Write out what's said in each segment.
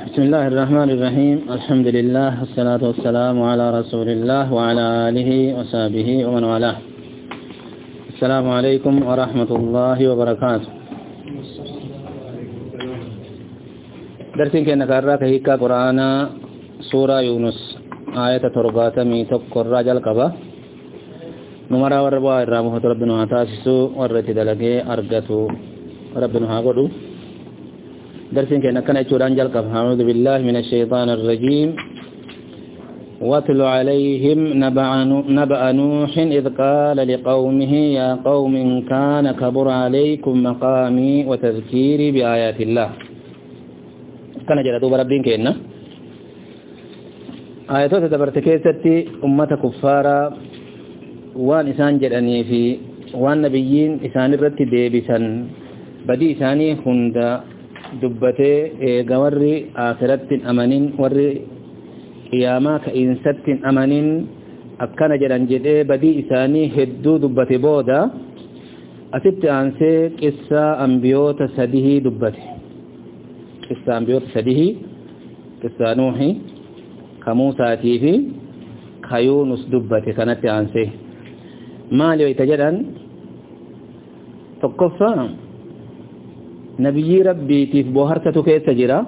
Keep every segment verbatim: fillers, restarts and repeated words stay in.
بسم الله الرحمن الرحيم الحمد لله والصلاة والسلام على رسول الله وعلى آله وصحبه ومن والاه. السلام عليكم ورحمة الله وبركاته. درسين كنا قرأت هيك قرآن سورة يونس آية تربات ميتق الرجل قبا نمرا وربا الرامه ربنا تاسسو ورتي دلقي أرغتو ربنا هاقودو. درسين كنا كنا يتوران جلقب. أعوذ بالله من الشيطان الرجيم. واتل عليهم نبأ نوح إذ قال لقومه يا قوم إن كان كبر عليكم مقامي وتذكيري بآيات الله. كان جلدوا بربين كنا آياتو تدبرت كيستي أمة كفارة وان إسان جلني في وان نبيين إسان الرد ديبسا بدي إساني هند dubbatee eega warri aakirattin amanin warri qiyaamaa ka'iinsattin amanin akkana jedhan jedhee badii isaanii hedduu dubbate booda asitti aansee qissaa ambiyoota sadihii dubbate. qissaa ambiyoota sadihii qissaa nuuhi ka muusaatii fi ka yuunus dubbate kanatti aansee maali wayta jedhan tokkoffaa nabiyyi rabbiitiif boharsatu keessa jira.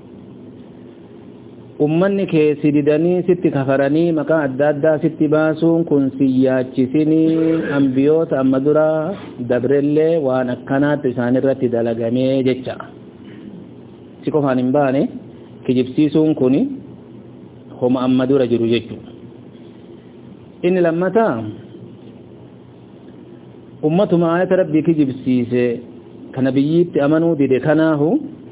ummanni kee sididanii sitti kafaranii maqaa adda addaa sitti baasuun kun siyyaachisinii ambiyoota amma dura dabrellee waan akkanaatti isaan irratti dalagamee jecha si qofaan hin baane kijibsiisuun kun homa amma dura jiru jechuudha. inni lammataa ummatuma ayata rabbii kijibsiise kana biyyitti amanuu dide kanaahu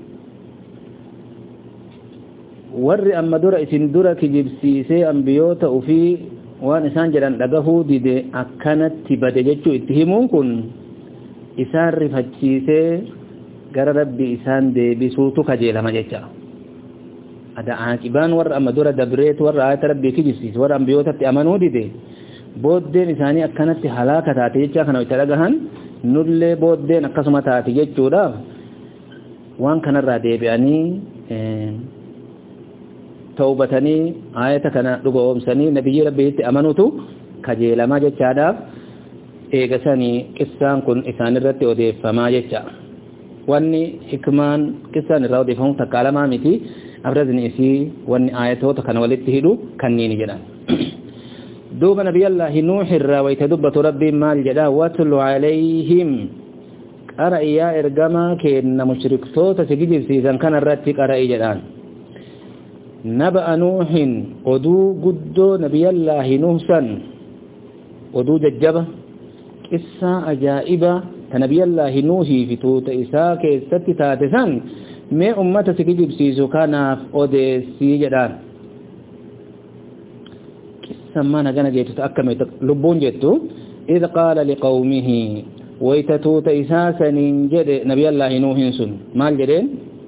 warri amma dura isin dura kijibsiisee ambiyoota ufii waan isaan jedhan dhagahuu dide akkanatti bade jechuu itti himuun kun isaan rifachiisee gara rabbi isaan deebisuutu kajeelama jecha. ada aaqibaan warra amma dura dabreetu warra ayata rabbii kijibsiise warra ambiyootatti amanuu dide booddeen isaanii akkanatti halaaka taate jecha kana itti dhagahan nullee booddeen akkasuma taati jechuudhaaf waan kanarraa deebi'anii tawbatanii ayata kana dhugoomsanii nabiyyi rabbiitti amanuutu kajeelamaa jechaadhaaf eegasanii qissaan kun isaan irratti odeeffamaa jecha. wanni hikmaan qissaan irraa odeeffamu takka lamaa miti abrazni isii wanni ayatoota kana walitti hidhu kanniini jedhan. دوب نبي الله نوح الراويت دبة ربي مال جدا واتل عليهم قرأي يا إرقما كإن مشرك صوت سجد سيزان كان الراتي قرأي جدان نبأ نوح ودو قدو نبي الله نوحسا ودو ججبة إسا أجائبة نبي الله نوحي في توت إساك استي تاتسان ما أمة سجد سيزو كان أوديسي جدان سمانا جنا جيتو أكمل لبون جيتو إذ قال لقومه ويتتوت إساسا جد نبي الله نوح سن مال جدين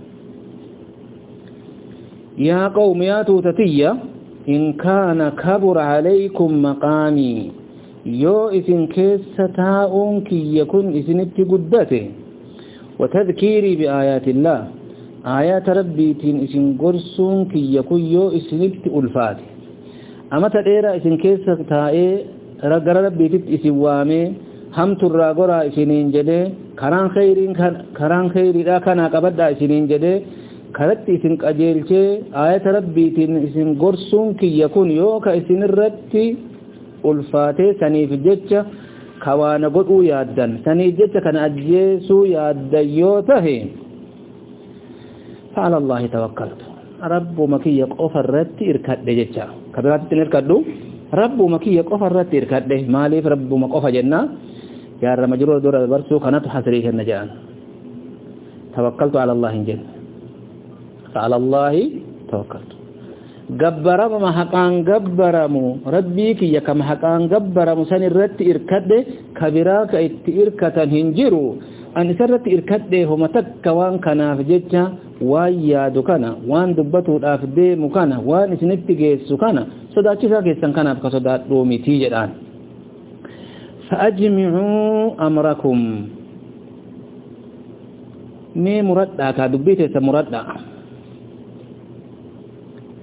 يا قوم يا توتتية إن كان كبر عليكم مقامي يو إذن كيس تاؤن كي يكون إذن ابتقدته وتذكيري بآيات الله آيات ربي تين إذن قرسون كي يكون يو إذن ابتقلفاته أما تدير إسن كيس تائي رقر ربيتت إسن وامي هم ترى قرى إسنين جده كران خيرين كران خيرين كان قبدا إسنين جده كرت إسن قجيلچه آية ربيتين إسن قرسون كي يكون يوكا إسن الرتي ألفاتي سنيف جتش كوانا قدو يادن سنيف جتش كان أجيسو يادن يوته فعلى الله توكلت رب مكي يقف الرت إركاد جتش كبرات تنركدو رب مكي يقف الرت إركاد مالف رب مقف جنة يا رمجرور دور البرسو كانت حسريه النجان توكلت على الله جل فعلى الله توكلت جبرم ما حقان جبرمو ربي كي يكم حقان جبرمو سن الرت إركاد كبراك إركتن هنجرو أن سرت إركاد هم تكوان كنا في جتة ويادو كنا وان دبتو الأفدي مكانا وان سنبتي جيسو كنا صدا كيسا كيسان كنا بك صدا رومي تيجدان فأجمعوا أمركم مي مرد ka dubbite ta muradda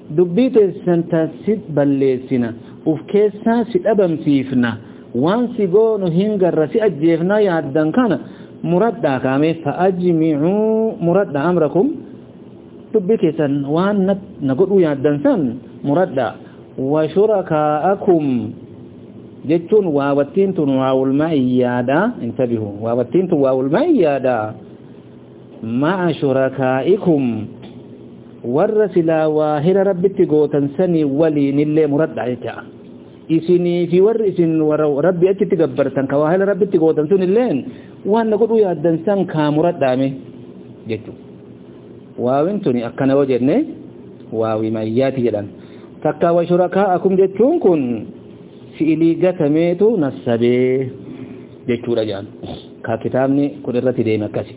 dubbii teessan taasif balleessina uf keessaa si dhabamsiifna waan si goonu hin garra si ajjeefna yaaddan kana muradda kaame fa ajmi'u muradda amrakum dubbii keessan waan na godhu yaaddan san muradda wa shurakaakum jechuun waawattiin tun waawul ma'iyyaada intabihu waawattiin tun waawul ma'iyyaada ma'a shurakaa'ikum warra silaa waahira rabbitti gootan sanii waliinillee muradda jecha isinii fi warri isin rabbi achitti gabbartan ka waahira rabbitti gootan sunilleen waan na godhu yaaddan san kaa muraddaame jechuun waawin tuni akkana yoo jenne waawi ma'iyyaati jedhan takka wa shurakaa'akum jechuun kun fi'ilii gatameetu nassabee jechuudha jedhan ka kitaabni kun irratti deeme akkasi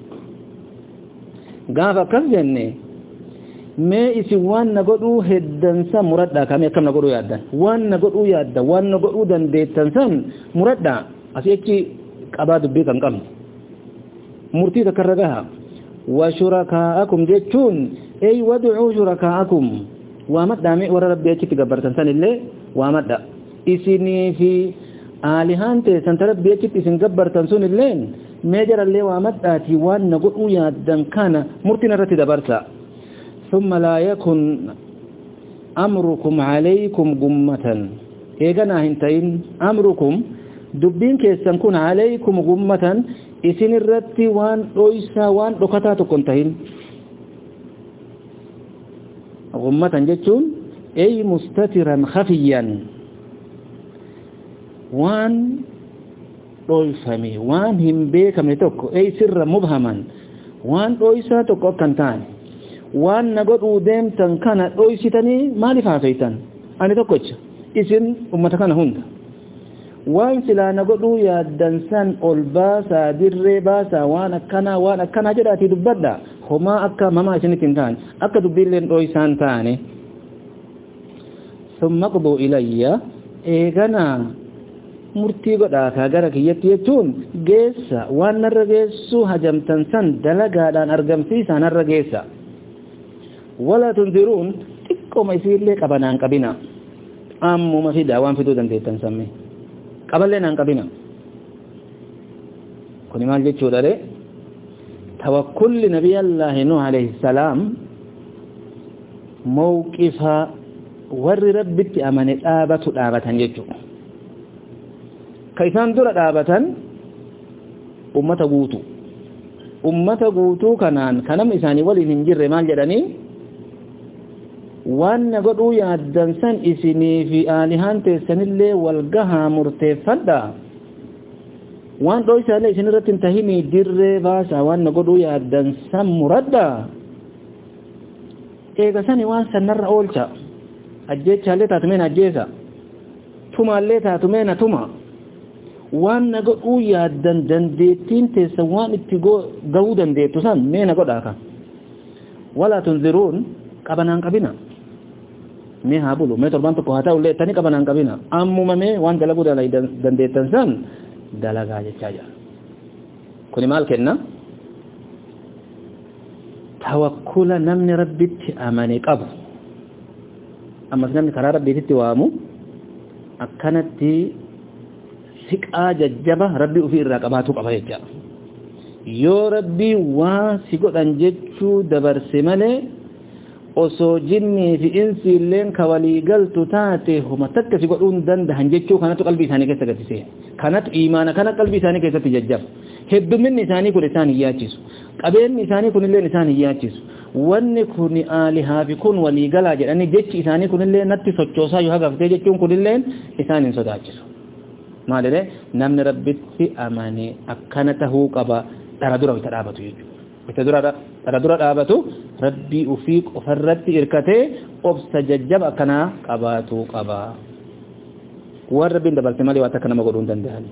gaafa akkas jenne mee isin waan na godhuu heddansa muradhaa kame akkam na godhuu yaaddan waan na godhuu yaadda waan na godhuu dandeettan san muradhaa asii achi qabaa dubbii kan qabnu murtii takka irra gaha wa shurakaa'akum jechuun ey wad'uu shurakaa'akum waa madhaame warra rabbii achitti gabbartan san illee waa madha isinii fi aalihaan teessan ta rabbii achitti isin gabbartan sun illeen mee jarallee waa madhaati waan na godhuu yaaddan kana murtiin irratti dabarsa ثم لا يكن أمركم عليكم غمة إيغانا هنتين أمركم دبين كيسان كون عليكم غمة إسن الرتي وان رويسا وان ركتاتو كنتهين غمة جتون أي مستترا خفيا وان رويسامي وان هم بيكم لتوكو أي سر مبهما وان رويسا توكو كنتان waan na godhuu deemtan kana dhoysitanii maaliif haasaytan ani tokkocha isin ummata kana hunda waan silaa na godhuu yaaddan san ol baasaa dirree baasaa waan akkanaa waan akkanaa jedhaatii dubbadha homaa akka mamaa isinitti hin taane akka dubbiilleen dhoysaan taane summa quduu ilayya eeganaa murtii godhaakaa gara kiyyatti jechuun geessa waan narra geessuu hajamtan san dalagaadhaan argamsiisaa narra geessa ولا تنذرون تكو ما يصير لك قبنان قبنا أم ما في دعوان في دودن تيتن سمي قبل لنا قبنا كوني مال جيتشو داري توكل نبي الله نوح عليه السلام موقفها ور ربك أمانة آبة آبة جيتشو كيسان دور آبة أمة قوتو أمة قوتو كانان كانم إساني ولي ننجر مال جداني waan na godhuu yaaddan san isinii fi aalihaan teessanillee walgahaa murteeffadha waan dhoysaalee isin irratti hin tahinii dirree baasaa waan na godhuu yaaddan san muradha eega sani waan sannarra oolcha ajjeechaallee taatumeen ajjeesa tumaallee taatumeen tuma waan na godhuu yaaddan dandeettiin teessan waan itti gahuu dandeettu san mee na godhaa kan walaa tunziruun qabanaan qabina mee haa bulu mee torban tokko haa ta'ullee tani qabanaan qabina ammuma mee waan dalaguu dandeettan san dalagaa jechaa jira kuni maal kenna tawakkula namni rabbitti amane qabu ammas namni karaa rabbiitti waamu akkanatti siqaa jajjaba rabbii ofii irraa qabaatu qaba jecha yoo rabbii waa si godhan jechuu dabarse malee osoo jinnii fi insi illeen ka walii galtu taate homa takka si godhuun dandahan jechuu kanatu qalbii isaanii keessa gatisee kanatu imaana kana qalbii isaanii keessatti jajjaba hedduminni isaanii kun isaan hiyaachisu qabeenyi isaanii kun illeen isaan hiyaachisu wanni kun aalihaa fi kun walii galaa jedhanii jechi isaanii kun illee natti sochoosaa yoo hagaftee jechuun kun illeen isaan hin sodaachisu maalilee namni rabbitti amane akkana tahuu qaba dhara dura wita dhaabatu jechuudha wita dura dhara dura dhaabatu rabbii ufii qofarratti irkatee obsa jajjaba akkanaa qabaatu qaba waan rabbiin dabalte malee waan takka nama godhuu hin danda'an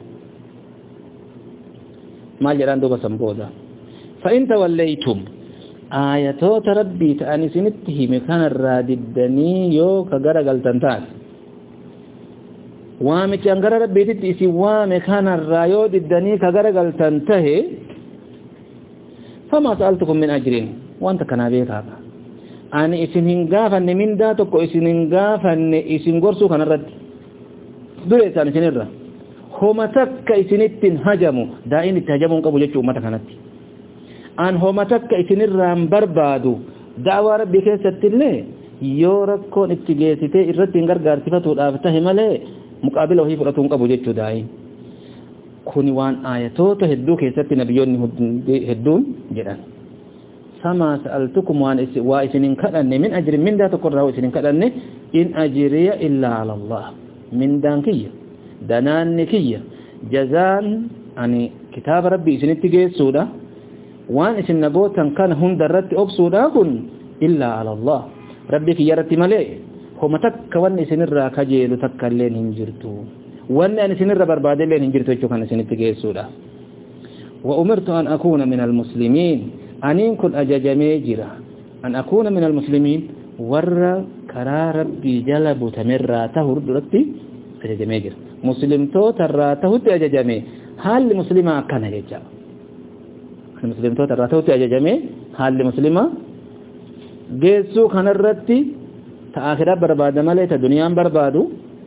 maal jedhaan duuba san booda fa'in tawallaytum aayatoota rabbii ta'an isinitti hime kanarraa diddanii yoo ka gara galtan taate waamichi an gara rabbiititti isin waame kanarraa yoo diddanii ka gara galtan tahe fama sa'altukum min ajrin wanta kana beekaaka ani isin hin gaafanne mindaa tokko isin hin gaafanne isin gorsuu kanarratti dure isaan isinirra homa takka isinittin hajamu daa'in itti hajamuun qabu jechuu ummata kanatti an homa takka isinirraan barbaadu da'waa rabbii keessatti illee yoo rakkoon itti geessitee irratti hin gargaarsifatuudhaaf tahe malee muqaabila wahii fudhatuun qabu jechuu daa'in kuni waan ayatoota hedduu keessatti nabiyyoonni hedduun jedhan فما سألتكم وإسنين كأني من أجر من ذا تقرأ وإسنين كأني إن أجري إلا على الله من دانكية دنانكية جزان يعني كتاب ربي إسنين تجي سودا وان إسن نبوتا كان هم درت أبسودا كن إلا على الله ربي في يرتي ملي هم تك وان إسنين را كجيل تكالين هنجرتو وان إسنين را برباد لين هنجرتو كان إسنين تجي سودا وأمرت أن أكون من المسلمين أنين كن أججمي جرا أن أكون من المسلمين ور كرا ربي جلب تمراته ربي أججمي جرا مسلم تو تراته أججمي هل مسلمة كان يجا المسلم تو تراته أججمي هل مسلمة جيسو كان الرتي تآخرة برباد مالي تدنيا بربادو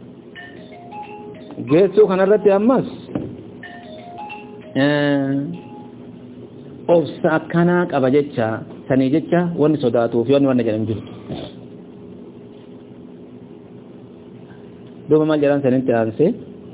جيسو كان الرتي أمس آه obsa akkanaa qaba jecha sanii jecha wanni sodaatuuf yoonni wanni jedhan jiru دوما ما جران سنين تانسي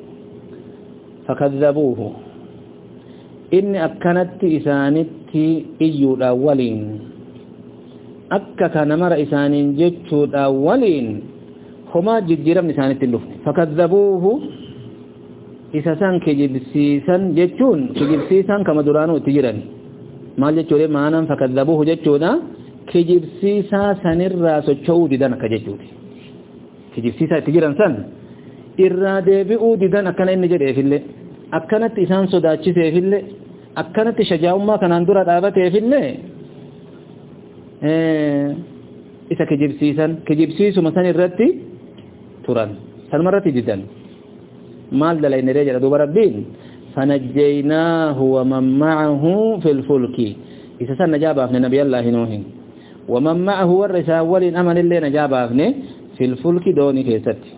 فكذبوه إني أكنت إسانت إيو الأولين أكا كان مر إسانين جتشو الأولين هما جديرا من إسانت اللفت فكذبوه إساسان كجبسيسان جتشون كجبسيسان كما درانو تجيران ما جتشو لي معنا فكذبوه جتشونا كجبسيسا سنرى سوچو ديدان كجتشو كجبسيسا تجيران سن irraa deebi'uu didan akkana inni jedhee fille akkanatti isaan sodaachisee fille akkanatti shajaa'ummaa kanaan dura dhaabatee fille ee isa kijibsiisan kijibsiisuma san irratti turan sanuma irratti didan maal dalayne jedha duba rabbiin fanajjaynaahu wa man ma'ahu fil fulki isa san najaabaafne nabiyallaahi nuuhin wa man ma'ahu warra isaa waliin amanillee najaabaafne fil fulki doonii keessatti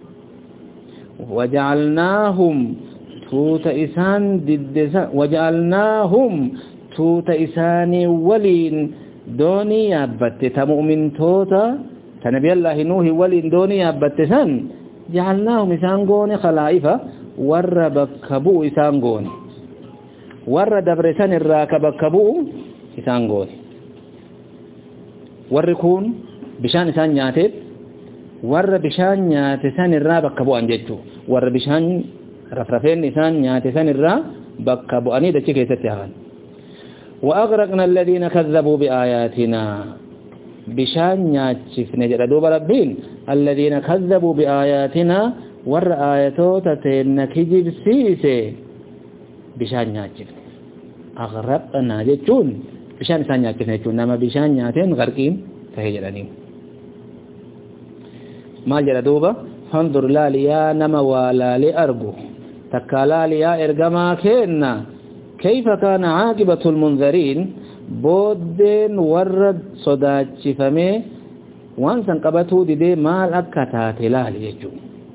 وجعلناهم توت إسان ضد وجعلناهم توت إسان ولين دوني يابت تمؤمن توتا تنبي الله نوح ولين دوني يابت سن جعلناهم إسان غوني خلائفة ور بكبو إسان غوني ور دبرسان الراكب بكبو إسان غوني ور كون بشان إسان نياتب warra bishaan nyaate san irraa bakka bu'an jechuu warra bishaan rafrafeen isaan nyaate san irraa bakka bu'anii dachi keessatti hafan wa aghraqna alladhina kazzabu bi ayatina bishaan nyaachifne jedha duuba rabbiin alladhina kazzabu bi ayatina warra ayatoota teenna kijibsiise bishaan nyaachifne aghraqna jechuun bishaan isaan nyaachifne jechuun nama bishaan nyaateen garqiin tahee jedhanii ما جرى دوبا فانظر لاليا نما والالي أرجو تكالاليا إرجما كنا كيف كان عاقبة المنذرين بودن ورد صداج شفمه وانسان قبطو دي مال أكتات لالي يجو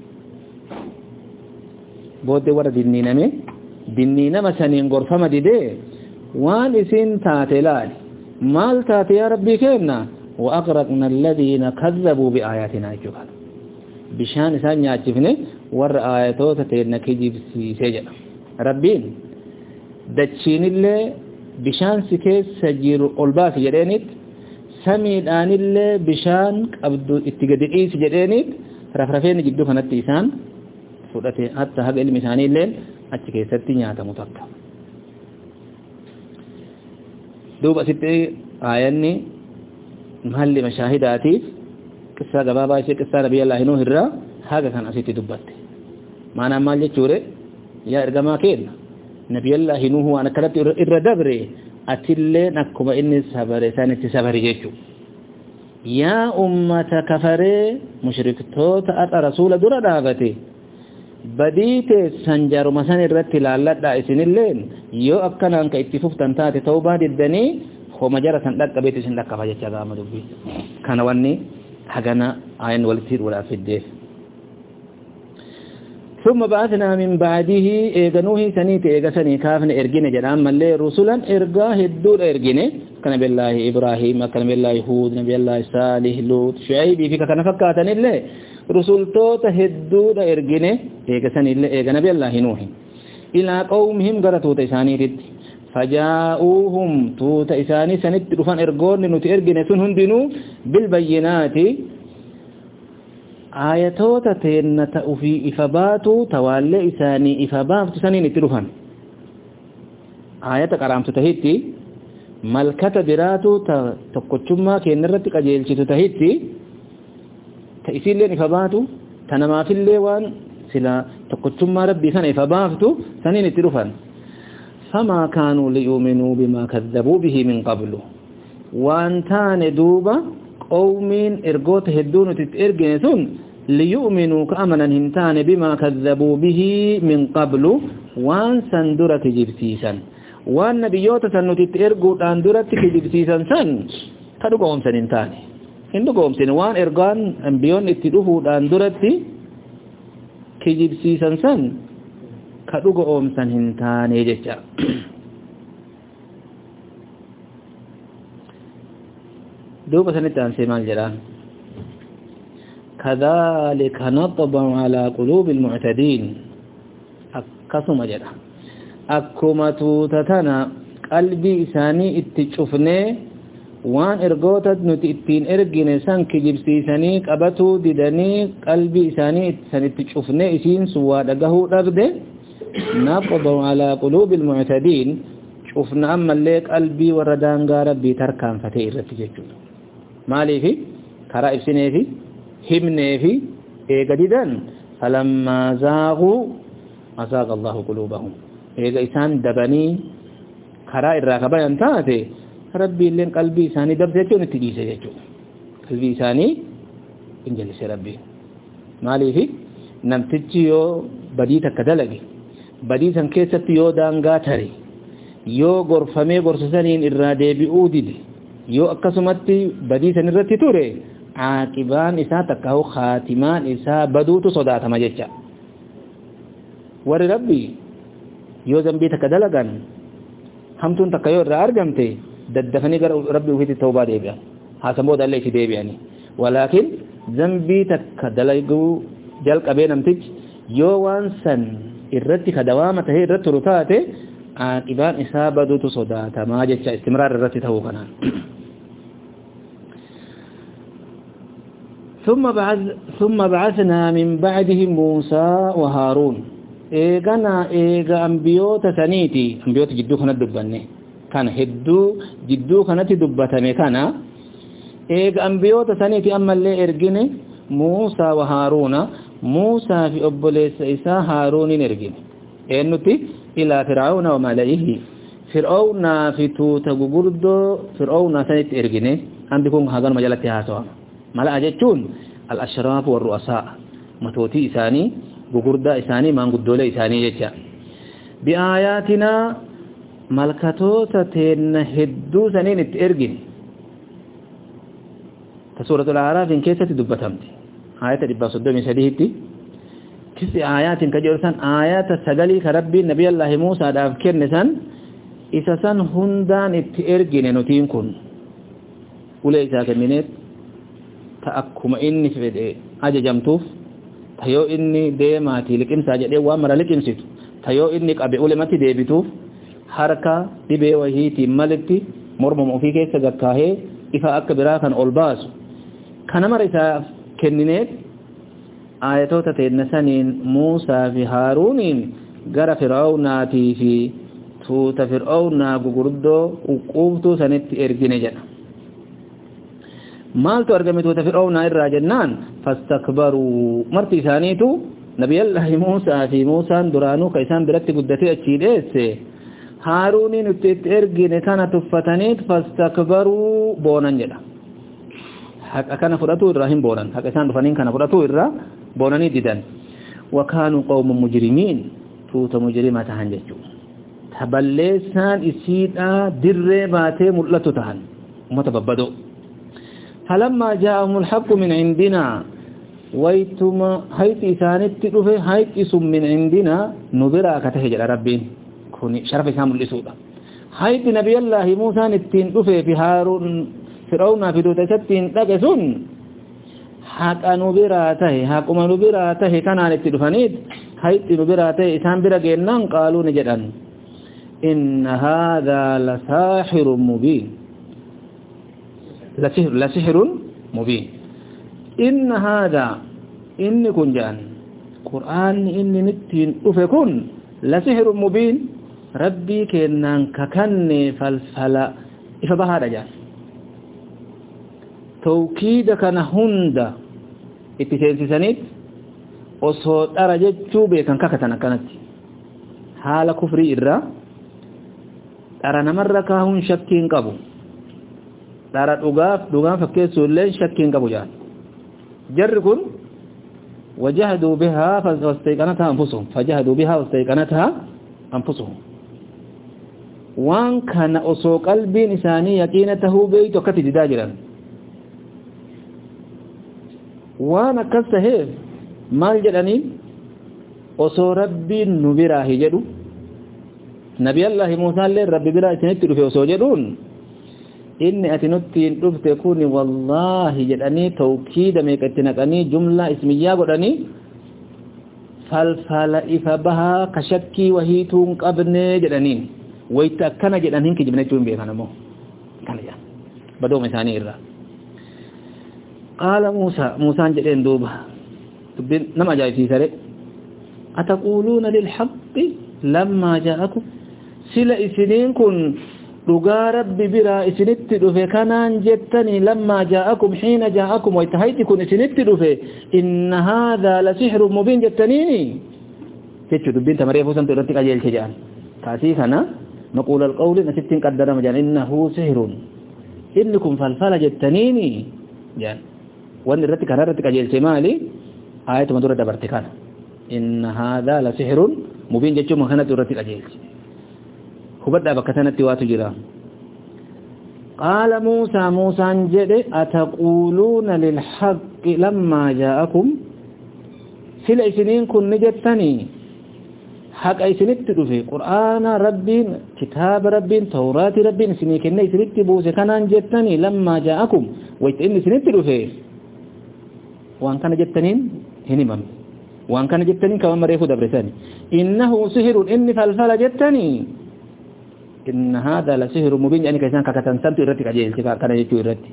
بود ورد دينينمي دينينما سنين غرفما دي دي وان اسين تات لالي مال تات يا ربي كنا وأغرقنا الذين كذبوا بآياتنا جوهر bishaan isaan nyaachifne warra ayatoota teenna kijibsiisee jedha rabbiin dachiinillee bishaan si keessa jiru ol baasi jedheenit samiidhaanillee bishaan qabdu itti gadi dhiisi jedheenit rafrafeenni jidduu kanatti isaan fudhate hatta haga ilmi isaaniillee achi keessatti nyaatamu takka duuba asitti aayanni mahalli mashaahidaatiif قصة جبابة شيء قصة نبي الله نوح الرا هذا كان أسيتي دبته معنا ما يجوري يا إرجما كين نبي الله نوح أنا كرت الردبري أتلي نكما إني سبري سنة سبري يجو يا أمة كفري مشرك توت أت رسول درا دعوتي بديت سنجر مسان الرت لالله دائسين اللين يو أكنا أنك اتفوف تنتات توبة الدني هو مجرة لك بيت سندك فجأة قام دبي كان وني حقنا عين والتير ولا في الديف ثم بعثنا من بعده إيغنوه سنيت إيغا سني كافن إرجين جرام ملي رسولا إرقاه الدول إرجين كان بالله إبراهيم كان بالله هود نبي الله صالح لوط شعيب في كان فكاتن الله رسول توت الدول إرجين إيغا سني الله إيغا نبي الله نوح إلى قومهم غرتو تساني رد فجاءوهم توت إساني سنت رفان إرقون نوت إرجين سنهم دينو بالبينات آياتوتا تينتا في إفباتو توالي إساني إفباتو سنين اتروفان آياتا قرامتو تهيتي ملكتا براتو تقوشما كينرتي قجيلشتو تهيتي تأسيل لين إفباتو تنما في الليوان سلا تقوشما ربي سن إفباتو سنين اتروفان فما كانوا ليؤمنوا بما كذبوا به من قبل وانتان دوبا قومين إرقوت هدون تتإرقنسون ليؤمنوا كأمنا هنتان بما كذبوا به من قبل وان سندرة جبسيسا وان نبيوت سنو تتإرقوا تاندرة جبسيسا سن كدو قوم سن هنتان هندو قوم سن وان إرقان أنبيون اتدوه تاندرة كجبسيسا سن كدو قوم سن هنتان يججا دوبا سنتان سيمان جران كذلك نطبع على قلوب المعتدين أكسو مجرى أكما توتتنا قلبي إساني اتشوفني وان إرغوتت نتئتين إرغين سان كجبسيساني قبتو ددني قلبي إساني اتشوفني إسين سوادقه رغده نطبع على قلوب المعتدين شوفنا أما الليك قلبي وردانغا ربي تركان فتئر رتججو مالي في كرا إبسني في همني في إيقا ديدان فلما زاغوا أزاغ الله قلوبهم إيقا إسان دبني كرا إراقبا ينتاتي ربي اللين قلبي إساني دب سيجو نتجي سيجو قلبي إساني انجلس ربي مالي في نمتجي يو بديتا كدلقي بديتا كيست يو دانغا تري يو غرفمي غرسسانين إرادي بيؤدد yoo akkasumatti badii san irratti ture aaqibaan isaa takkahu khaatimaan isaa baduutu sodaatama jecha warri rabbi yoo zambii takka dalagan hamtuun takka yoo irraa argamte daddafanii gara rabbi ufiitti tawbaa deebi'an haasan booda illee itti deebi'ani walaakin zambii takka dalaguu jalqabee namtichi yoo waan san irratti kadawaama tahee irratti turu taate aaqibaan isaa baduutu sodaatamaa jecha istimraar irratti ta'uu kanaan ثم بعث ثم بعثنا من بعدهم موسى وهارون ايغنا ايغا انبيوت سنيتي انبيوت جدو كنا دبني كان هدو جدو كانت دبتني كان ايغا انبيوت سنيتي اما اللي ارغني موسى وهارون موسى في ابليس عيسى هارون ارغني انتي الى فرعون وملئه فرعون في توت غغردو فرعون سنيت ارغني عندكم هذا مجالات هاسوا ملا اجچون الاشراف والرؤساء متوتي اساني غغردا اساني مانغدوله اساني جچا بآياتنا ملكتوتتن هدو سنين ارغن سورة الأعراف إن كيست دبتمت آيات دبا صدومي سديهتي كس آيات كجرسان آيات سغلي كربي نبي الله موسى داف كنسان إسسان هندان اتئرغن نتين كن وليسا كمينيت تأكما إني فده أججمتوف تيو إني ديماتي لكم ساجد وامر لكم ستو تيو إني قبي أولمتي ديبتوف حركة دبي وهيتي ملتي مرمم في كيسا قكاهي إفا أكبراكا أولباسو كان مرسا كنينيت آياتوتا تنسانين موسى في هارونين غرى فرعوناتي في توتا فرعونا غغردو وقوفتو سنت إرغين جنا مالتو أرغمي توتا فرعونا إرى جنان فاستكبروا مرتي ثانيتو نبي الله موسى في موسى درانو كيسان برتي قدتي أتشيديس هارونين اتت إرغين كان تفتنيت فاستكبروا بونان جنا حق كان فراتو إرهيم بونان حق إسان رفانين كان فراتو إرها بوناني ديدان وكانوا قوم مجرمين توتا مجرمة هنججو taballeessaan isiidha dirree baatee mul'atu tahan ummata babbadoo falammaa jaa'ahumul haqqu min indinaa waytuma hayti isaanitti dhufe hayti sun min indinaa nu biraa ka tahe jedha rabbiin kun sharafa isaa mul'isuudha hayti nabiyallaahi muusaan ittiin dhufee fi haaruun fir'aawnaa fi duuta isattiin dhaqe sun haqa nu biraa tahe haquma nu biraa tahe kanaan itti dhufaniit hayti nu biraa tahe isaan bira geennaan qaaluu ni jedhan inna haadhaa lasaaxirun mubiin لسحر لسحر مبين إن هذا إن كن جان قرآن إن نتين أفكون لسحر مبين ربي كنان ككني فالفلا إفبها رجال توكيدك نهند اتسين سنيت وصوت أرجت شوبي كان ككتنا كانت حال كفري إرى ترى نمرك هون شكين قبو ترى دوغاف دوغاف فكيسو لين شكين قبو جان جركن وجهدوا بها فاستيقنتها أنفسهم فجهدوا بها واستيقنتها أنفسهم وان كان أسو قلب إنساني يقينته بيت وكتد داجرا وانا كالسهيف مال جلاني أسو ربي نبراه جدو نبي الله موسى اللي ربي براه تنتر في أسو جدون إني أتنتين رفت يكوني والله جلاني توكيد ميكتنكني جملة اسمية قداني فالفال إفبها كشكي وهيتون قبني جلانين ويتأكنا جلانين كي جبنتون بيخانا مو كان جان بدو مساني إرى قال موسى موسى جلين دوبها نما جاي في سرق أتقولون للحق لما جاءكم سلا إسنين كن رغا ربي برا إسنت دفه كانان جتني لما جاءكم حين جاءكم ويتهيتكم إسنت دفه إن هذا لسحر مبين جتنيني تجد دبين تمريه فوسن ترتك أجيل شجان تاسيخنا نقول القول نستين قدر مجان إنه سحر إنكم فالفال جتنيني جان وأن الرتك هرتك أجيل شمالي آية مدورة دبرتكان إن هذا لسحر مبين جتشو مخانة ترتك أجيل خبدا بكتنت واتو جرا قال موسى موسى جد أتقولون للحق لما جاءكم سلا سنين كن نجتني حق أي سنت في قرآن ربين كتاب ربين توراة ربين سنين كن سنت بوس كان جتني لما جاءكم ويتئن سنت في وان كان جتنين هنمم وان كان جتنين كما مريفو دبرساني إنه سحر إني فالفال جتني إن هذا لسحر مبين يعني كيسان كاكتن سنتو إرتك أجيل كان يجو إرتي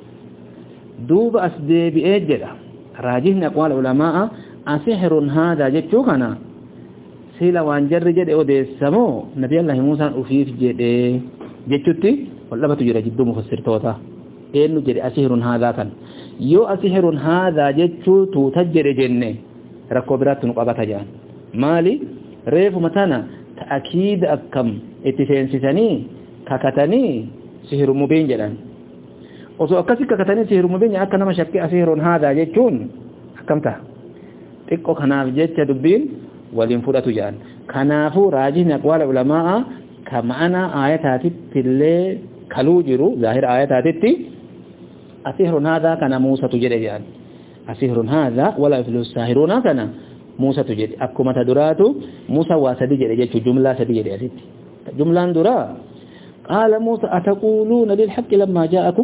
دوب أسدي بإجل راجهن أقوال علماء أسحر هذا جتشو كان سيلا وانجر جد أو دي السمو نبي الله موسى أفيف جد جتشوتي والله بتجرى جدو مفسر توتا إنه جد أسحر هذا كان يو أسحر هذا جتشو توتجر جنة ركوبرات نقابة جان مالي ريف متانا تأكيد أكم اتفنسسني ككتني سحر مبين جدًا وسو أكسي ككتني سحر مبين أكنا ما شك سحر هذا جتون أكمته تكو كناف جت دبين والانفرة جان كنافو راجين أقوال علماء كمعنى آيات تلي كلوجرو ظاهر آيات تتي سحر هذا كان موسى تجد جان سحر هذا ولا يفلس الساحرون كان موسى تجد أكما تدراتو موسى واسدي جد جملة سدي جد أسيت جملة درا قال موسى أتقولون للحق لما جاءكم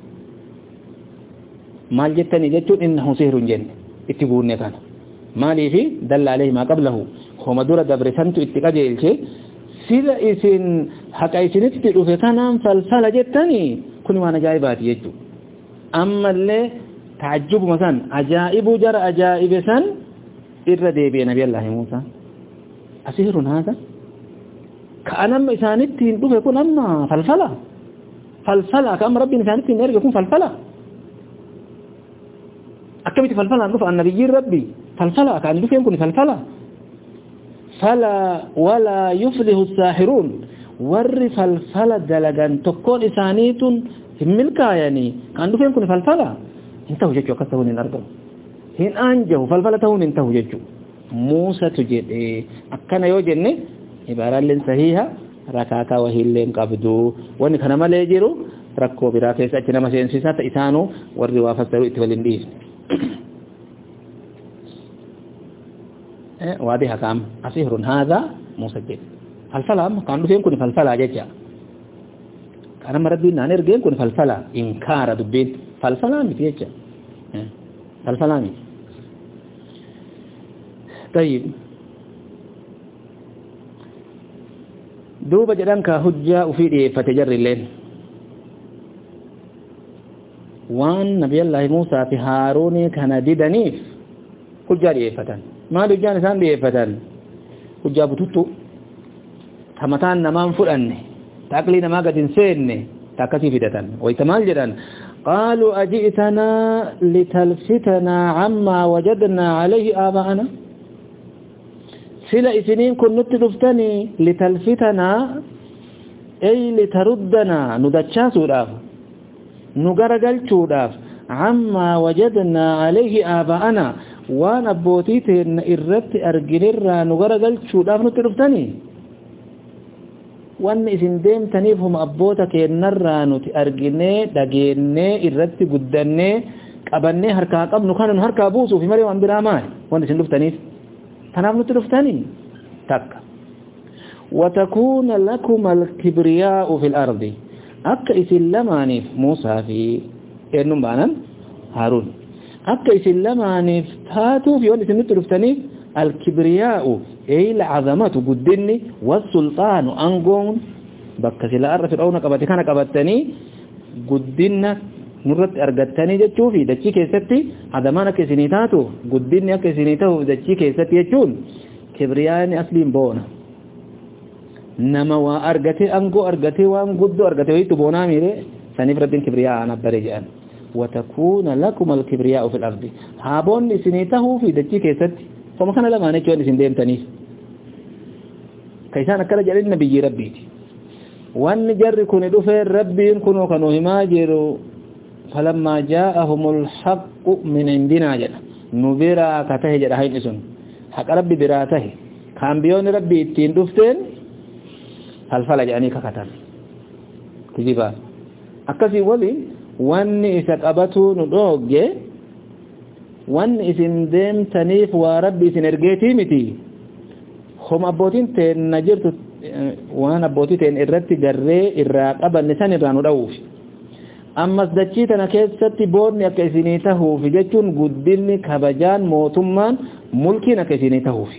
ما جتني جتون إنه سحر جن اتقون كان ما لي في دل عليه ما قبله هم درا دبرسنت اتقاد الشيء سلا إسن حق إسن اتقوا في كنام فالفل جتني كل ما نجايبات يجو أما اللي تعجب مثلا عجائب جر عجائب سن إردي بي نبي الله موسى أسحر هذا كأنما إسانتين دوف يكون أما فالفلا فالفلا كأما ربي إسانتين يرجع يكون فالفلا أكملت فالفلا نقف عن نبي ربي فالفلا كأن دوف يكون فالفلا فلا ولا يفلح الساحرون ور فالفلا دلغان تكون إسانيتون ملكا يعني كأن دوف يكون فالفلا انتهوا جيجو كستهون الأرض هن أنجه فالفلا تهون انتهوا جيجو موسى تجد أكنا يوجدني عبارة لين صحيحة ركاكا وهي لين قبدو وان كان ما ليجرو ركو براكي سأجنا ما سينسيسات إسانو والروا فسروا إتوالين ديس واضح كام أسهر هذا مسجد فالفلا كانوا فيهم كن فالفلا جيجا كان مردين نانير جيم كن فالفلا إنكار دبين فالفلا متيجا فالفلا مت طيب دوبا جدان كهجة وفي فتجر الليل وان نبي الله موسى في هارون كان ديدنيف حجة فتن ما دجان سان فتن حجة بتوتو تمتان نمان فرن تاكلي نما قد انسين تاكسي فتن ويتمال جدان قالوا أجئتنا لتلفتنا عما وجدنا عليه آباءنا سلا إسنين كن نتلفتني لتلفتنا أي لتردنا ندتشا سوداف نغرقل سوداف عما وجدنا عليه آباءنا وانا بوتيتين إردت أرقنر نغرقل سوداف نتلفتني وان إسن ديم تنيفهم أبوتك النرى نت أرقني دقيني إردت قدني قبني هركا قبن كانوا هركا بوسو في مريم أنبراماي وان إسن لفتنيف تنام نتلفتني تك وتكون لكم الكبرياء في الأرض أكا إسلاماني موسى في إنهم بانا هارون أكا إسلاماني فاتوا في ونس نتلفتني الكبرياء أي العظمات قدني والسلطان أنقون بكا سلا أرى فرعون قبتي كان قبتني قدنا نرد أرغتني جتشوفي دچي كيستي عدمانا كسينيتاتو قدني كسينيتاتو دچي كيستي يجون كبرياني أسلين بونا نما وأرغتي أنقو أرغتي وأن قدو أرغتي ويتو بونا ميري سنفرد كبرياء أنا بريجان وتكون لكم الكبرياء في الأرض هابون سينيتاهو في دچي كيستي فما كان لما نيچو لسين ديم تنيف كيسان أكلا جلين نبي ربيتي وأن جر كوني دوفير ربي كنو كانو هماجرو فلما جاءهم الحق من عندنا جل نبرا كته جل هاي نسون حق ربي براته كان بيون ربي تين دفتين هل فلا جاني ككتر كذبا أكسي ولي وان إسقابتو ندوغ وان إسن ديم تنيف وربي سنرغيتي متي هم أبوتين تين نجرت وان أبوتين تين إرتي جري إراقبا نسان إرانو دوف ammas dachii tana keessatti boonni akka isinii tahuufi jechuun guddinni kabajaan mootummaan mulkiin akka isinii tahuufi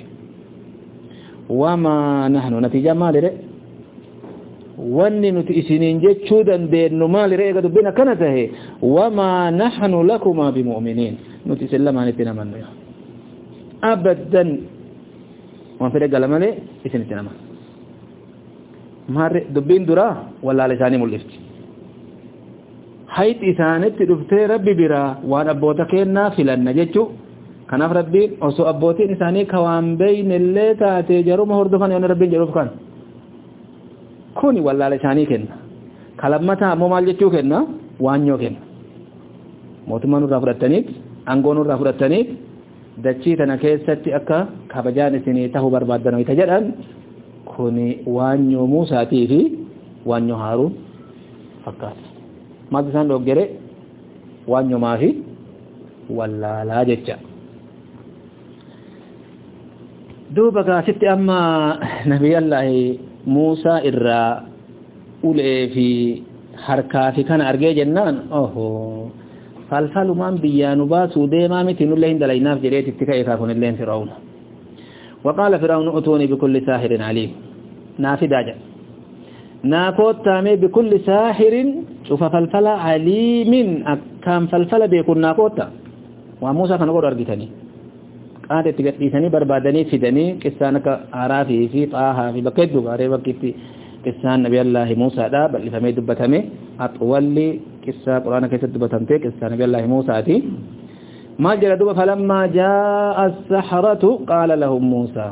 wamaa nahnu natiijaa maalire wanni nuti isiniin jechuu dandeenyu maalire eega dubbin akkana tahe wamaa nahnu lakumaa bimu'miniin nuti isin lamaanitti namannu abaddan waan fedhe gala malee isinitti naman maarre dubbiin duraa wallaala isaanii mul'ifti hayt isaanitti dhuftee rabbi biraa waan abboota kennaa filanna jechuu kanaaf rabbiin osoo abbootiin isaanii kawaan beeynillee taatee jaruma hordofan yoon rabbiin jedhuuf kan kuni wallaala isaanii kenna kalammataa ammoo maal jechuu kenna waanyoo kenna mootummaa nurraa fudhattaniit aangoo nurraa fudhattaniit dachii tana keessatti akka kabajaan isinii tahuu barbaadan wayita jedhan kuni waanyoo Muusaatii fi waanyoo Haaruun fakkaata maal isaan dhoggere waanyumaa fi wallaalaa jecha duuba gaasitti amma nabiyallaahi Muusaa irraa ulee fi harkaa fi kana argee jennaan oho falfalumaan biyyaa nu baasuu deemaa miti nullee hin dalaynaaf jedheet itti ka'e kaa kunilleen Fir'aawun waqaala Fir'aawun utuunii bikulli saahirin aliim naafidaa jedha ناكوت تامي بكل ساحر شوف فلفل عليم أكام فلفل بيكون ناكوت وموسى كان يقول أرجتني قادت تجديسني بربادني فدني كسانك عرافي في طاها في بكيت دوغاري بكيت كسان نبي الله موسى دا بل فمي دبتمي أطول كسا قرآن كيسة دبتمتي كسان نبي الله موسى تي ما جرى دوبا فلما جاء السحرة قال لهم موسى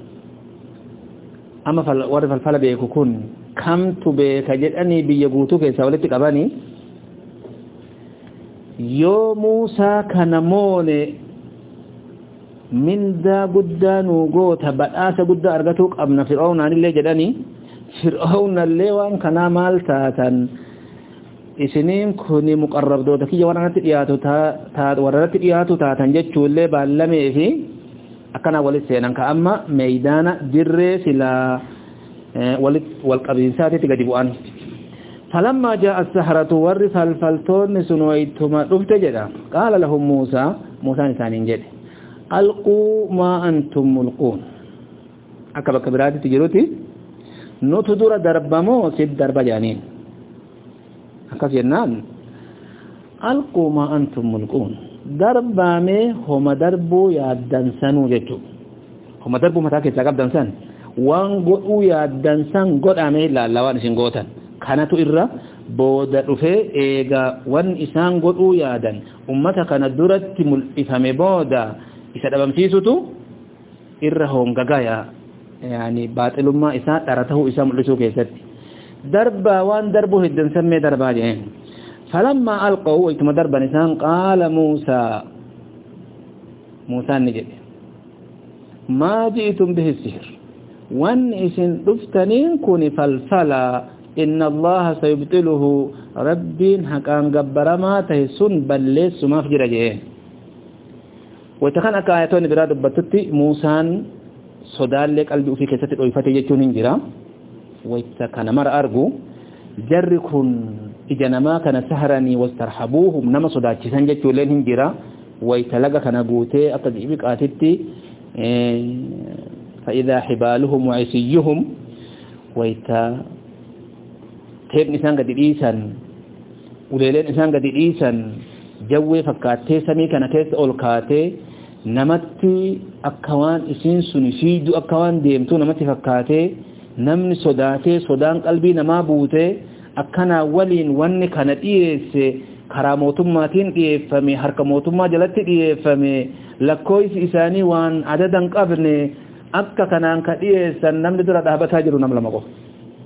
أما ورد فلفل بيكون kamtu beeka jedhanii biyya guutuu keessaa walitti qabanii yoo Muusaa kana moone من ذا قدان وقوت بأس قد أرغتوك أبن فرعون عن اللي جداني فرعون اللي وان كان مال تاتا إسنين كوني مقرب دوتا كي ورانت إياتو تا ورانت إياتو تاتا جتشو اللي بعلمي في أكنا ولد سينان كأما ميدانا جري سلا ولد والقبيسات تقدبوان فلما جاء السحرة ورث الفلتون سنويتما رفت جدا قال لهم موسى موسى نسانين جد ألقوا ما أنتم ملقون أكبر كبرات تجروتي نتدور دربمو سيد درب جانين أكبر جنان ألقوا ما أنتم ملقون دربامي هم دربو يادنسانو جتو هم دربو متاكي تلقب دنسان وان قدو يادنسان قد عمي لا لوان سنقوتان kanatu irra booda dhufee eega wan isaan godhuu yaadan ummata kana duratti mul'ifame booda isa dhabamsiisutu irra hongagaya yani baaxilummaa isaa dharatahu isaa mul'isuu keessatti darba waan darbu hiddan sammee darbaa jeen falamma alqaw ituma darban isaan qaala muusa muusa ni jedhe maa ji'tum bihi sihr wan isin dhuftaniin kuni falfala إن الله سيبطله رب حقان قبر ما تهسون بلس ما في رجعه وتكن أكايتون براد بطتي موسى صدال لك قلبي في كسات الأويفات يجتون انجرا ويتكن مر أرجو جركن إجنما كان سهرني واسترحبوهم نما صدال جسان جتون لين انجرا ويتلقى كان قوتي أقدئبك آتتي فإذا حبالهم وعسيهم ويتا teeb isaan gadi dhiisan uleeleen isaan gadi dhiisan jawwee fakkaattee samii kana keessa ol kaatee namatti akka waan isiin sun fiidu akka waan deemtuu namatti fakkaatee namni sodaatee sodaan qalbii namaa buutee akkanaa waliin wanni kana dhiyeesse karaa mootummaatiin dhiyeeffame harka mootummaa jalatti dhiyeeffame lakkooysi isaanii waan adadan qabne akka kanaan ka dhiyeessan namni dura dhaabataa jiru nam lama qofa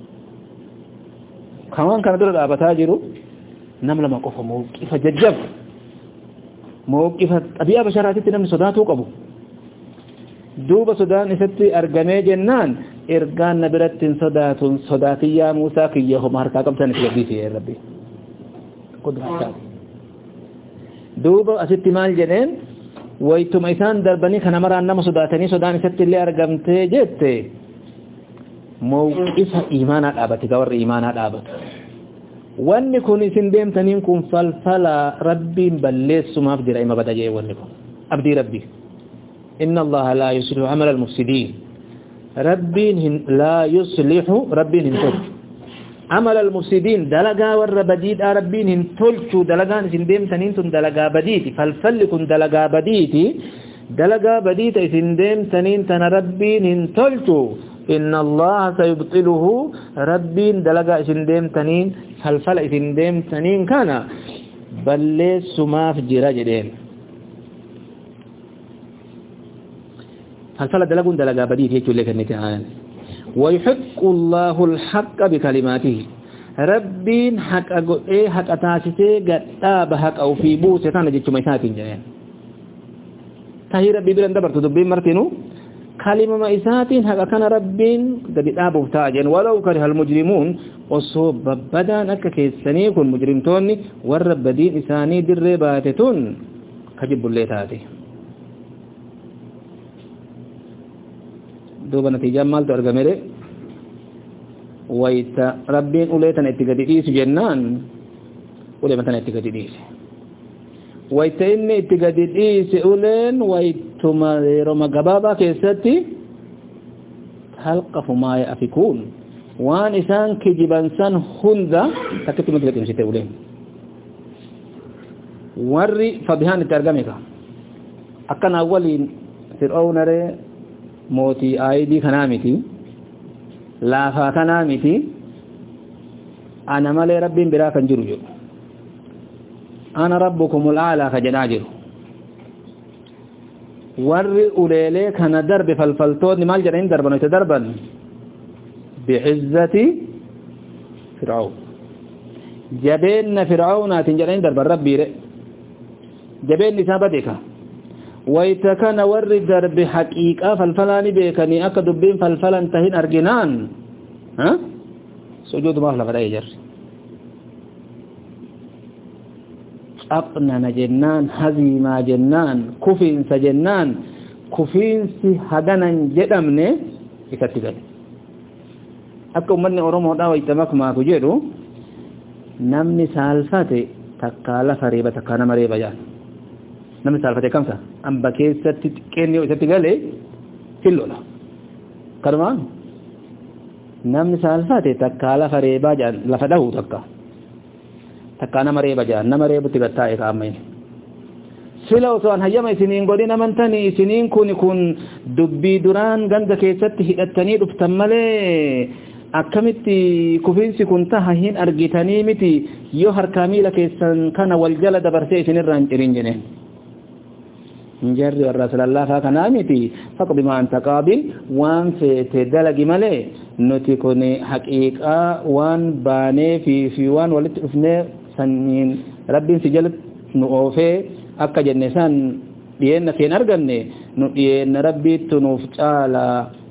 kawan kana dura dhaabataa jiru nam lama qofa mawqifa jajjab mawqifa tabi'a basharaatitti namni sodaatuu qabu duuba sodaan isatti argamee jennaan ergaan na biratti sodaatun sodaatiyyaa Muusaa kiyyahuma harkaa qabtan itti gabbiisi yaa rabbi qudrataa duuba asitti maal jedheen waytuma isaan darbanii kana maraan nama sodaatanii sodaan isatti illee argamtee jette mawqifa iimaanaa dhaabate gawarri iimaanaa dhaabatu wanni kun isin deemtaniin kun falfala rabbiin balleessumaaf jira ima bada jee wanni kun abdii rabbii inna allaha laa yuslihu amala almufsidiin rabbiin laa yuslihu rabbiin hin tolchu amala almufsidiin dalagaa warra badiidhaa rabbiin hin tolchu dalagaan isin deemtaniin tun dalagaa badiiti falfalli kun dalagaa badiiti dalagaa badiita isin deemtaniin tana rabbiin hin tolchu إن الله سيبطله ربي دلقا إسن ديم تنين فالفل إسن ديم تنين كان بل سما في جراج دين فالفل دلقون دلقا بديت هيك لك النتعان ويحق الله الحق بكلماته ربي حق إيه حق أتاسسي قد حق أو في بوسة تانا جيتش ميسات جنين تهي ربي بلن دبر تدبين مرتنو كلمة ما إساتين هذا كان ربين قد أبو تاجن ولو كره المجرمون وصوب بدا نك كيسني كون مجرمتوني والرب دين إساني درباتتون كجب الليل هذه دوبا نتيجة مال ترجمه ويتا ربين أوليتنا اتقاديس جنان أوليتنا اتقاديس ويتا إني اتقاديس أولين ويتما رما قبابا كيستي تلقف ما يأفكون وان إسان كجبان سان خنزا تكتب مثل تمشي أولين ورّي فبهان الترجمة أكن أولين فرعون ري موتي آيدي كنامتي لافا كنامتي أنا مالي رب براك انجرجو أنا ربكم الأعلى فجناجر ورّي أوليلي كان درب فالفلتون مال جرين دربا ويتدربا بعزة فرعون جبين فرعون تنجرين دربا ربي ري جبين نسابتك ويتكن ورد بحقيقة فالفلان بيكني أكدبين فالفلان تهين أرجنان ها سجود ما خلف الأيجر أبنى جنان هزيما جنان كفين سجنان كفين سهدنا جدمني يكتبه أكو من أورمو دا ويتمك ما كجيرو نمني سالفته تكالا فريبة تكانا مريبة جان نمني سالفته كم سا أم بكيسة تكيني وتتقالي كله لا كرمان نمني سالفته تكالا فريبة جان لفده تكا تكانا مريبة جان نمريبة تغطاء كامين سلا وسوان هيما سنين قولين أمنتني سنين كوني كون دبي دران غنغ كيست هئتني رفتمالي أكمتي كفينسي كنت هين أرغتني متي يو هركامي لكيسان كان والجل دبرسي سنران إرنجنين نجري الرسول الله فاكنا متي فقد ما أنت قابل وان في تدلق مالي نتي كوني حقيقة وان باني في في وان ولتفني سنين ربي سجلت نؤوفي akka jenne san dhiyenna keen arganne nu dhiyenna rabbiitu nuuf caala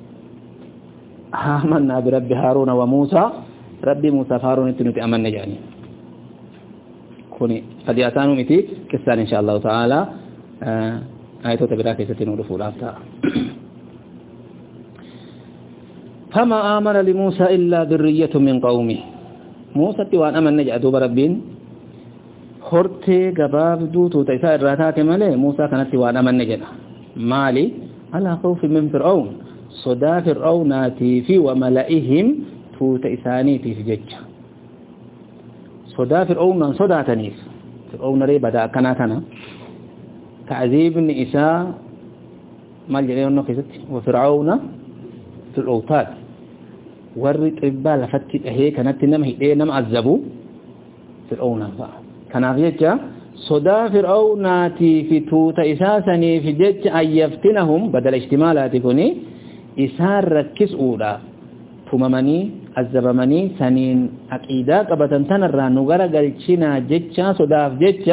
amanna bi rabbi haruna wa musa rabbi musa harunitti nuti amanne jaani kuni qadiyatanu miti kissan insha Allah taala ayatota bira keessatti nu dhufu laafta fama amana li musa illa dhurriyyatu min qaumi musa tiwan amanne jaadu rabbin hortee gabaabduu tuuta isaa irraa taate malee Muusaa kanatti waan amanne jedha maali ala khawfi min fir'aun sodaa fir'aunaatii fi wa mala'ihim tuuta isaaniitiif jecha sodaa fir'aunaan sodaataniif fir'aunaree badaa akkanaa kana ta'ziibni isaa maal jedhee onnoo keessatti wa fir'auna fil awtaad warri xibbaa lafatti dhahee kanatti nama hidhee nama azabu fir'aunaan fa'a kanaaf jecha sodaa fir'aunaatii fi tuuta isaasanii fi jecha ayyaftinahum badala ijtimaalaati kuni isaan rakkisuudha tumamanii azabamanii saniin aqiidaa qabatan tanarraa nu gara galchinaa jecha sodaaf jecha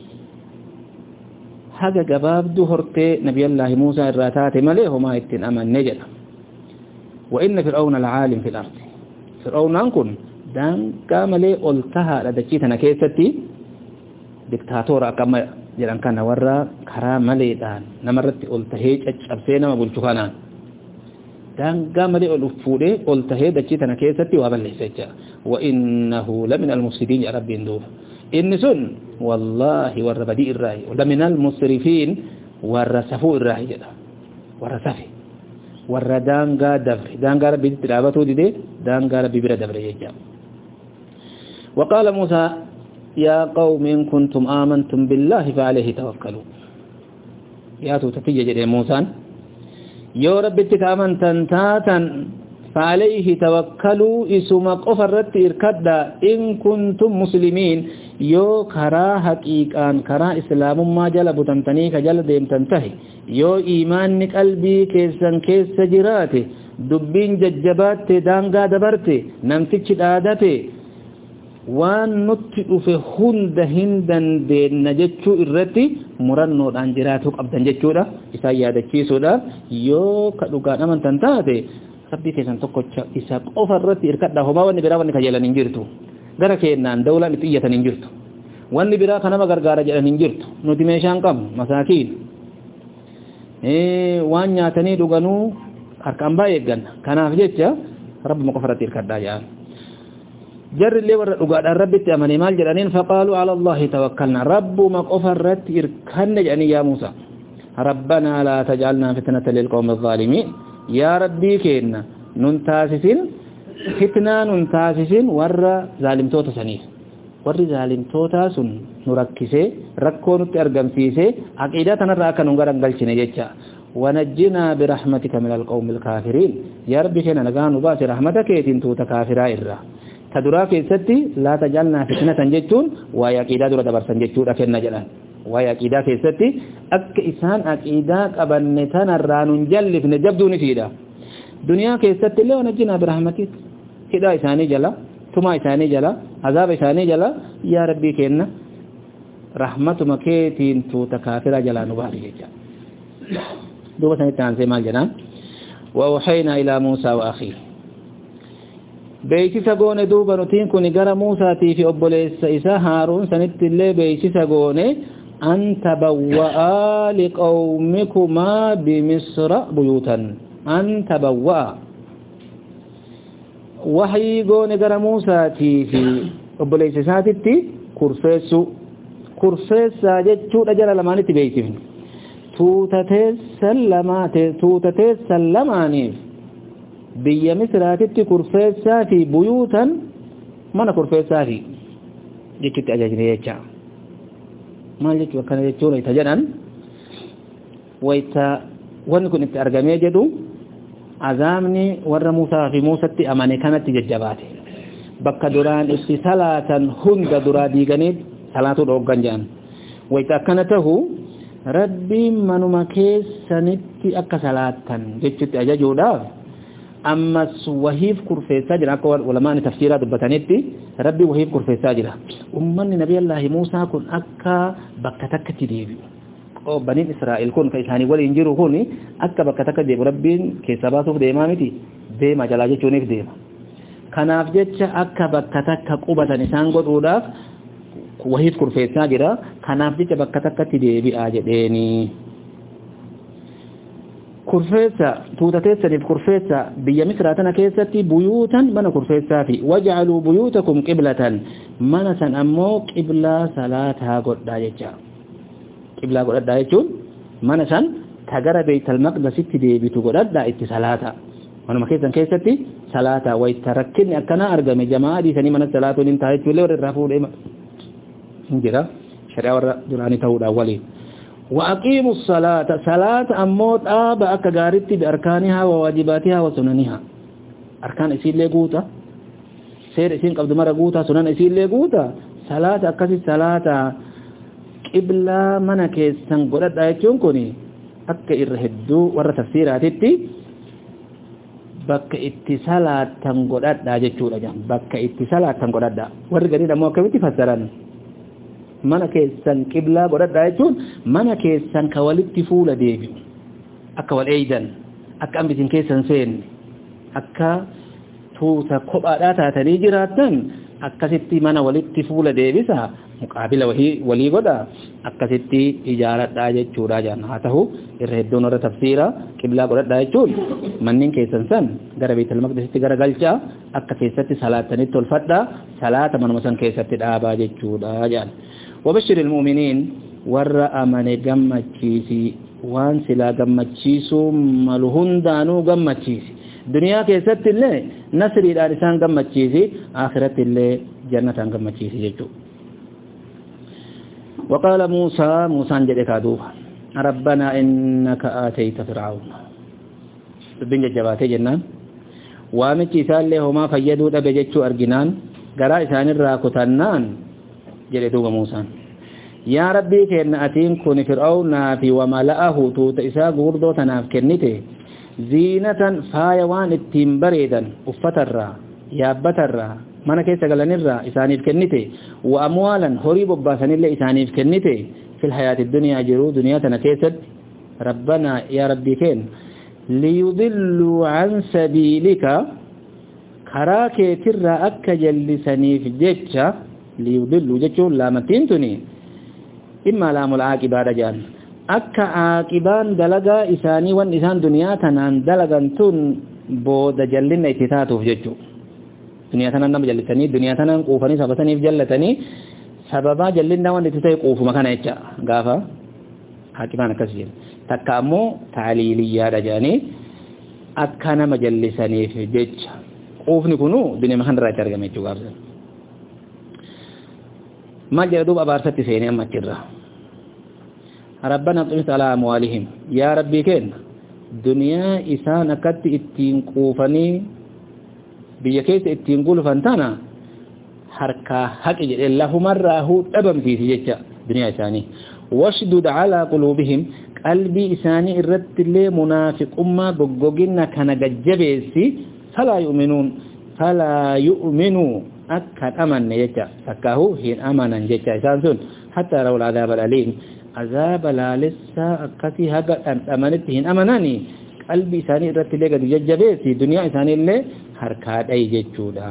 haga gabaabdu hortee nabiyallaahi Muusaa irraa taate malee homaa ittiin amanne jedha wa inna fir'auna la'aalim fil ardi fir'aunaan kun daangaa malee ol tahaadha dachii tana keessatti diktaatora akkama jedhan kana warra karaa maleedhaan namarratti ol tahee caccabsee nama bulchu kanaan daangaa malee ol fuudhee ol tahee dachii tana keessatti waa balleessa jecha wa innahu lamin almufsidiin ya rabbiin duuba inni sun wallaahi warra badii irraahi lamin almusrifiin warra safuu irraahi jedha warra safe warra daangaa dabre daangaa rabbiitti dhaabatuu didee daangaa rabbii bira dabre jecha وقال موسى يا قوم إن كنتم آمنتم بالله فعليه توكلوا يا توتتي جدي موسى يا رب اتكامن تنتاتا فعليه توكلوا اسم قفرت اركدا إن كنتم مسلمين يو كرا حقيقان كرا إسلام ما جلب تنتني كجل ديم تنتهي يو إيمان قلبي كيسن كيس جراتي دبين ججبات دانغا دبرتي نمتك دادتي waan nutti dhufe hunda hin dandeenna jechuu irratti murannoodhaan jiraachuu qabdan jechuudha isaa yaadachiisuudha yoo ka dhugaan amantan taate rabbii keessan tokkocha isa qofa irratti irkadha homaa wanni biraa wanni kajeelan hin jirtu gara keennaan dawlaan itti iyyatan hin jirtu wanni biraa kan nama gargaara jedhan hin jirtu nuti meeshaan qabnu masaakiin ee waan nyaatanii dhuganuu harkaan baay'ee eegganna kanaaf jecha rabbi qofa irratti irkadhaa jedhan جر اللي ورد وقال الرب تأمني مال جرانين فقالوا على الله توكلنا رب ما قفرت إركن يعني يا موسى ربنا لا تجعلنا فتنة للقوم الظالمين يا ربي كينا ننتاسسين فتنة ننتاسسين ور ظالم توتا سنيف ور ظالم توتا سن نركسي ركون تأرقم فيسي عقيداتنا راكا ننقرن قلشنا يجا ونجنا برحمتك من القوم الكافرين يا ربي كينا نقان نباس رحمتك يتين توتا كافرا إرّا تدرا كيستي لا تجعلنا فتنة جتون ويقيدا درا دبرسن جتون أكن جلان ويقيدا كيستي أك إسان أكيدا قبنتنا الران جلف نجبدون فيدا دنيا كيستي له ونجنا برحمتك كدا إساني جلا ثم إساني جلا عذاب إساني جلا يا ربي كينا رحمة مكيتين تو تكافر جلا نباري جا دوبا سنتان زي ما جنا وأوحينا إلى موسى وأخيه beeksisa goone duuba nutiin kun gara Muusaatii fi obboleessa isaa Haaruun sanitti illee beeksisa goone an tabawwa'aa liqawmikumaa bimisra buyuutan an tabawwa'a wahyii goone gara Muusaatii fi obboleessa isaatitti kurfeessu kurfeessaa jechuudha jara lamaanitti beeksifne tuutateessan lamaate tuutateessan lamaaniif biyya misraatitti kurfeessaa fi buyuutan mana kurfeessaa fi jechuutti ajaajine jecha maal jechuu akkana jechuun ita jedhan wayta wanni kun itti argamee jedhu azaamni warra Muusaa fi Muusatti amane kanatti jajjabaate bakka duraan itti salaatan hunda duraa diiganii salaatuu dhooggan jedhan wayta akkana tahu rabbiin manuma keessanitti akka salaatan jechuutti ajajuudhaaf ammas wahiif kurfeessaa jira akka ulamaan tafsiiraa dubbatanitti rabbi wahiif kurfeessaa jira ummanni nabiyallaahi Muusaa kun akka bakka takkatti deebi'u baniin Israa'el kun ka isaanii waliin jiru kun akka bakka takka deebi'u rabbiin keessa baasuuf deemaa miti deema jalaa jechuuniif deema kanaaf jecha akka bakka takka qubatan isaan godhuudhaaf wahiif kurfeessaa jira kanaaf jecha bakka takkatti deebi'aa jedheeni kurfeessa tuutateessaniif kurfeessa biyya misraatana keessatti buyuutan mana kurfeessaa fi waj'aluu buyuutakum qiblatan mana san ammoo qiblaa salaataa godhaa jecha qiblaa godhadhaa jechuun mana san tagara beeytal maqdasitti deebitu godhadhaa itti salaata manuma keessan keessatti salaata wayta rakkinni akkanaa argame jamaa dhiisanii mana salaatuun hin taa'e jechuullee warra irraa fuudhee hin jira shari'aa warra duraanii ta'uudhaan waliin وأقيموا الصلاة صلاة أموت آبا أكا غارتي بأركانها وواجباتها وسننها أركان إسيل لغوتا سير إسين قبض مرة غوتا سنن إسيل لغوتا صلاة أكاسي صلاة قبلة منكي سنقلت آيتون كوني أكا إرهدو ورى تفسيراتي bakka itti salaatan godhadhaa jechuudha jam bakka itti salaatan godhadhaa warri gadi ammoo akkamitti fassaran mana keessan qiblaa godhadhaa jechuun mana keessan ka walitti fuula deebi'u akka wal eeydan akka ambisin keessan seenne akka tuuta kophaadhaa taatanii jiraattan akkasitti mana walitti fuula deebisa muqaabila walii godha akkasitti ijaaradhaa jechuudha jaan haa ta'u irra hedduun warra tafsiira qiblaa godhadhaa jechuun manneen keessan san gara beetal maqdisitti gara galchaa akka keessatti salaatanitti tolfadhaa salaata manuma san keessatti dhaabaa jechuudha jaan وبشر المؤمنين ور أمن جمتشيسي وان سلا جمتشيسو ملهن دانو جمتشيسي دنيا كيست الله نصر الارسان جمتشيسي آخرت الله جنة جمتشيسي جيجو وقال موسى موسى جدك عدوها ربنا إنك آتيت فرعون بن جباتي جنان وامتشي سال هما فيدو دبجتشو أرجنان قراء إسان الراكتنان جلدوب موسى يا ربي كأن أتين كون فرعون في وملأه توت إساء غردو تناف كنته زينة فايوان التيم بريدا أفتر يا بتر mana keessa galanirra isaaniif kennite wa amwalan horii bobbaasanillee isaaniif kennite fil hayati dunya jiru dunya tana keessatti rabbana ya rabbi ken liyudillu an sabilika karake tirra akka jallisaniif jecha liyudillu jechuun laamatintuni imma laamul aqibada jan akka aqibaan dalaga isaanii wan isaan dunya tanan dalagantun booda jallinna itti taatuuf jechuudha dunia tanan nama jallatanii dunia tanan quufanii sabataniif jallatanii sababa jallinna waan itti ta'e quufuma kana jecha gaafa haqibaan akkas jedhu takka ammoo taaliliyyaadha jedhanii akka nama jallisaniif jecha quufni kunu dunia makan irraa itti argame jechuu gaafsan maal jedha duuba abaarsatti seenee amma achirra rabbana tumis ala amwaalihim yaa rabbii kenna duniyaa isaan akkatti ittiin quufanii biyya keessa ittiin gulfan tana harkaa haqi jedhe lahumarraahu dhabamsiisi jecha duniyaa isaanii washdud calaa quluubihim qalbii isaanii irratti illee munaafiqummaa goggoginna kana gajjabeessi falaa yu'minuun falaa yu'minuu akkan amanne jecha takkaahu hin amanan jecha isaan sun hattaa rawul adaab alaliim عذاب لا لسا أكثي هقا أمانتهن أماناني قلبي إساني إرتي لك ججبه في دنيا إساني اللي حركات أي ججودا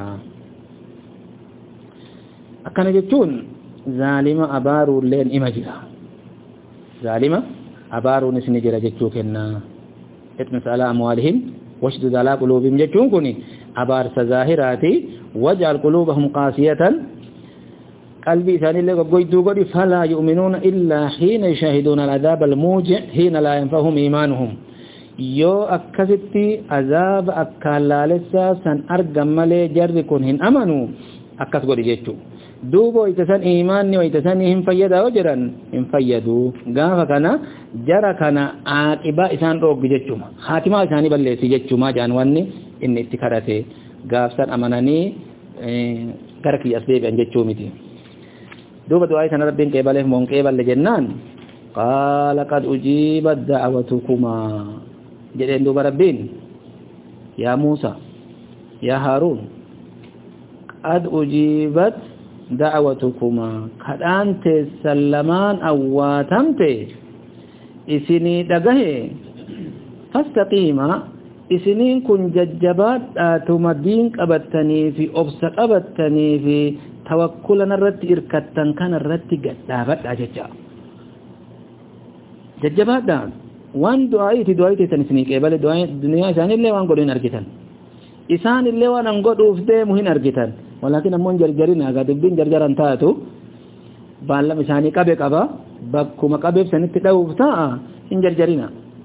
أكنا ججون ظالمة أبارو اللين إمجلا ظالمة أبارو نسني جرى ججو كنا اتمس على أموالهم واشدد على قلوبهم ججون كني أبار سظاهراتي واجعل قلوبهم قاسية قلبي ثاني اللي قيدوا قد فلا يؤمنون إلا حين يشاهدون العذاب الموجع حين لا ينفهم إيمانهم يو أكستي عذاب أكالالسا سن أرقم ملي جركن هن أمنوا أكس قد جيتشو دوبو إتسان إيماني وإتساني هم فيدا وجرا هم فيدوا قافا كان جرى كان عاقبا إسان روك جيتشو خاتما إساني بلسي جيتشو ما جانواني إن اتكارته قافسان أمناني كركي أسبيب أن جيتشو متي دوبا دعاء سنة ربين كيباله مون كيبال لجنان قال قد أجيبت دعوتكما جدين دوبا ربين يا موسى يا هارون قد أجيبت دعوتكما قد أنت سلمان أواتمت إسني دقه فاستقيما إسنين كن ججبات آتمدين قبتني في أبسق قبتني في توكلنا الرت إركتن كان الرت قدابت أججا ججبات دان وان دعايتي دعايتي تنسنيك إبال دعاية الدنيا إسان اللي وان قدين أركتن إسان اللي وان انقود أفده مهين أركتن ولكن أمون جرجرين أغا دبين جرجران تاتو بان إساني قبك أبا بكما قبب سنت دوفتا إن جرجرين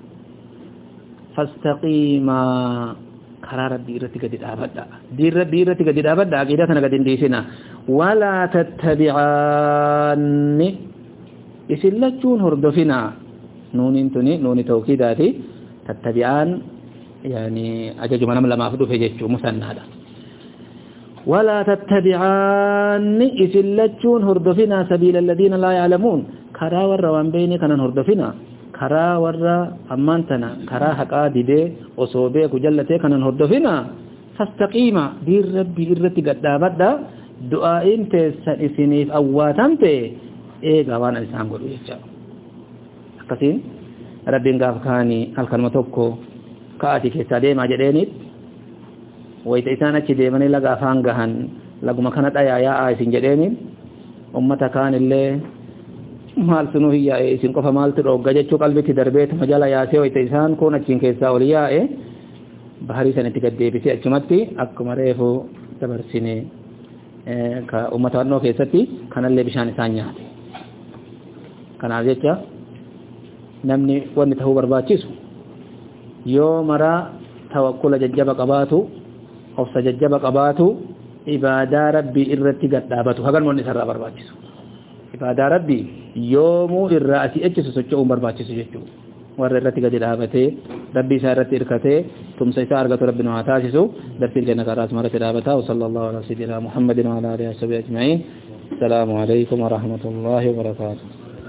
فاستقيما karaa rabbii irratti gadi dhaabadha diin rabbii irratti gadi dhaabadha aqiidaa kana gadi dhiisina walaa tattabi'aanni isin lachuun hordofina nuuniin tuni nuuni tawkiidaati tattabi'aan yani ajajuma nama lamaaf dhufe jechuu musannaadha walaa tattabi'aanni isin lachuun hordofina sabiila alladhiina laa ya'lamuun karaa warra waan beeyne kanan hordofina karaa warra ammaan tana karaa haqaa didee osoo beeku jallatee kanan hordofina fastaqiima diin rabbii irratti gadhaabadha du'aa'iin teessan isiniif awwaatamte eegaa waan isaan godhu jecha akkasiin rabbiin gaafa kaanii halkanuma tokko ka'atii keessaa deemaa jedheeniit wayita isaan achi deemanii laga afaan gahan laguma kana dhayaa yaa'aa isin jedheeniin ummata kaan illee maal sunu hiyyaa'e isin qofa maaltu dhogga jechuu qalbitti darbeetu majala yaasee wayita isaan kun achiin keessaa ol yaa'e baharii sanitti gaddeebisee achumatti akkuma reefu dabarsine ka ummata wannoo keessatti kanallee bishaan isaan nyaate kanaaf jecha namni wanni tahuu barbaachisu yoo maraa tawakkula jajjaba qabaatu obsa jajjaba qabaatu ibaadaa rabbii irratti gadhaabatu hagan wanni isarraa barbaachisu ibaadaa rabbii yoomuu irraa asii echisu socho'uun barbaachisu jechuudha warra irratti gadi dhaabatee rabbii isaa irratti irkatee tumsa isaa argatu rabbi nu haa taasisu darsiin keenya karaa asmaratti dhaabataa wa sallallahu ala sayyidina muhammadin wa ala alihi wa sahbihi ajma'in assalamu alaykum wa rahmatullahi wa barakatuh